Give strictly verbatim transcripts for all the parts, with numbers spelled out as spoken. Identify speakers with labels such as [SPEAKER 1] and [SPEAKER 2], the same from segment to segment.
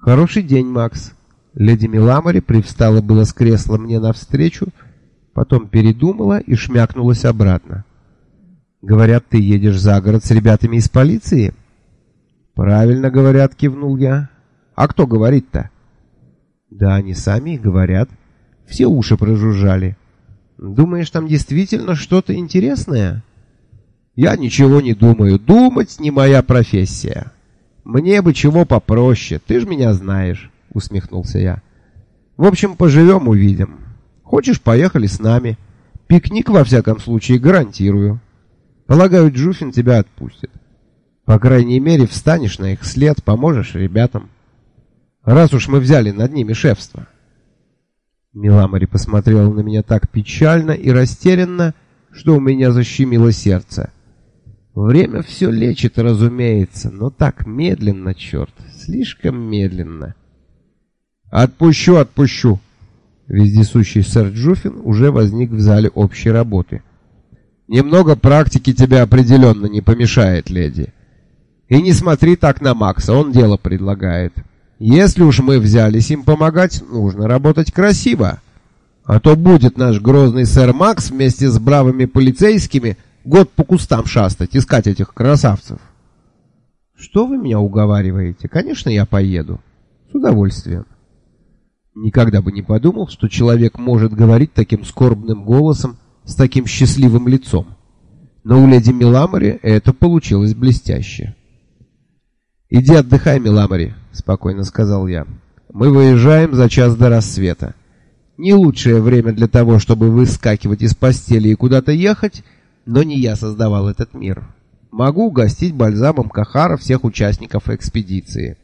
[SPEAKER 1] «Хороший день, Макс». Леди Миламори привстала было с кресла мне навстречу, потом передумала и шмякнулась обратно. «Говорят, ты едешь за город с ребятами из полиции?» «Правильно говорят», — кивнул я. «А кто говорит-то?» «Да они сами и говорят. Все уши прожужжали. Думаешь, там действительно что-то интересное?» «Я ничего не думаю. Думать не моя профессия. Мне бы чего попроще, ты ж меня знаешь», — усмехнулся я. «В общем, поживем, увидим. Хочешь, поехали с нами. Пикник, во всяком случае, гарантирую. Полагаю, Джуфин тебя отпустит. По крайней мере, встанешь на их след, поможешь ребятам. Раз уж мы взяли над ними шефство». Миламори посмотрела на меня так печально и растерянно, что у меня защемило сердце. Время все лечит, разумеется, но так медленно, черт, слишком медленно. «Отпущу, отпущу!» Вездесущий сэр Джуфин уже возник в зале общей работы. «Немного практики тебе определенно не помешает, леди. И не смотри так на Макса, он дело предлагает. Если уж мы взялись им помогать, нужно работать красиво. А то будет наш грозный сэр Макс вместе с бравыми полицейскими год по кустам шастать, искать этих красавцев». «Что вы меня уговариваете? Конечно, я поеду. С удовольствием». Никогда бы не подумал, что человек может говорить таким скорбным голосом, с таким счастливым лицом. Но у леди Миламори это получилось блестяще. «Иди отдыхай, Миламори», — спокойно сказал я. «Мы выезжаем за час до рассвета. Не лучшее время для того, чтобы выскакивать из постели и куда-то ехать, но не я создавал этот мир. Могу угостить бальзамом Кахара всех участников экспедиции».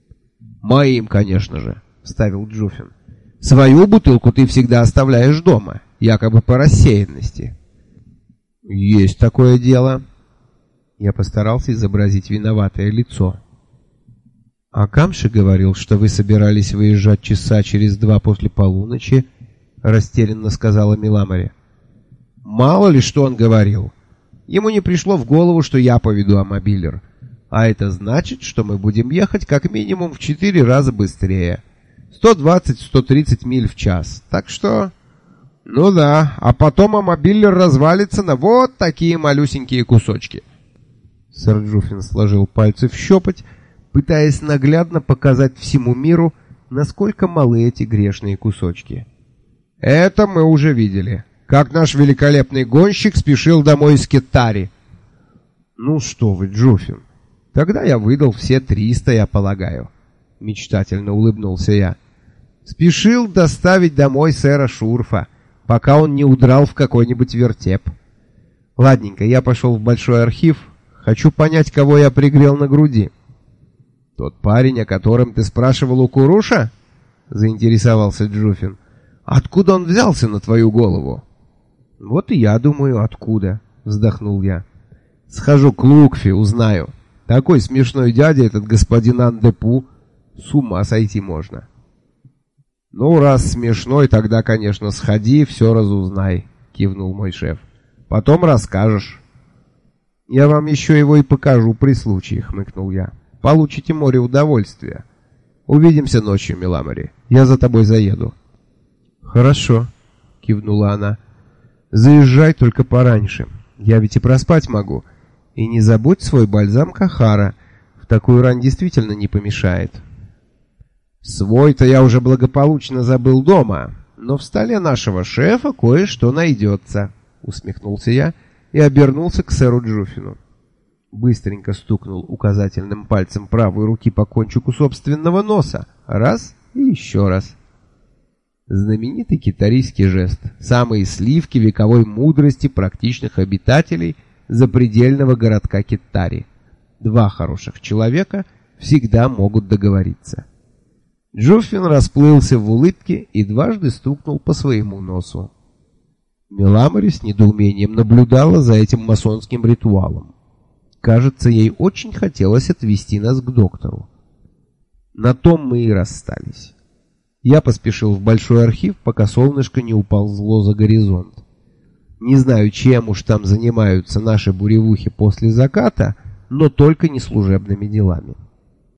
[SPEAKER 1] «Моим, конечно же», — вставил Джуфин. «Свою бутылку ты всегда оставляешь дома, якобы по рассеянности». «Есть такое дело». Я постарался изобразить виноватое лицо. «А Камши говорил, что вы собирались выезжать часа через два после полуночи», — растерянно сказала Миламори. «Мало ли что он говорил. Ему не пришло в голову, что я поведу амобилер. А это значит, что мы будем ехать как минимум в четыре раза быстрее. сто двадцать - сто тридцать миль в час. Так что...» «Ну да, а потом амобилер развалится на вот такие малюсенькие кусочки». Сэр Джуфин сложил пальцы в щепоть, пытаясь наглядно показать всему миру, насколько малы эти грешные кусочки. «Это мы уже видели. Как наш великолепный гонщик спешил домой из Кеттари». «Ну что вы, Джуфин, тогда я выдал все триста, я полагаю», — мечтательно улыбнулся я. «Спешил доставить домой сэра Шурфа, пока он не удрал в какой-нибудь вертеп. Ладненько, я пошел в большой архив, хочу понять, кого я пригрел на груди». «Тот парень, о котором ты спрашивал у Куруша?» — заинтересовался Джуфин. «Откуда он взялся на твою голову?» «Вот и я думаю, откуда», — вздохнул я. «Схожу к Лукфи, узнаю. Такой смешной дядя этот господин Андепу, с ума сойти можно». «Ну, раз смешной, тогда, конечно, сходи, все разузнай», — кивнул мой шеф. «Потом расскажешь». «Я вам еще его и покажу при случае», — хмыкнул я. «Получите море удовольствия. Увидимся ночью, Миламори. Я за тобой заеду». «Хорошо», — кивнула она. «Заезжай только пораньше. Я ведь и проспать могу. И не забудь свой бальзам Кахара. В такую рань действительно не помешает». «Свой-то я уже благополучно забыл дома, но в столе нашего шефа кое-что найдется», — усмехнулся я и обернулся к сэру Джуфину. Быстренько стукнул указательным пальцем правой руки по кончику собственного носа. Раз и еще раз. Знаменитый китарийский жест. Самые сливки вековой мудрости практичных обитателей запредельного городка Кеттари. Два хороших человека всегда могут договориться. Джуфин расплылся в улыбке и дважды стукнул по своему носу. Миламори с недоумением наблюдала за этим масонским ритуалом. Кажется, ей очень хотелось отвезти нас к доктору. На том мы и расстались. Я поспешил в большой архив, пока солнышко не уползло за горизонт. Не знаю, чем уж там занимаются наши буревухи после заката, но только не служебными делами.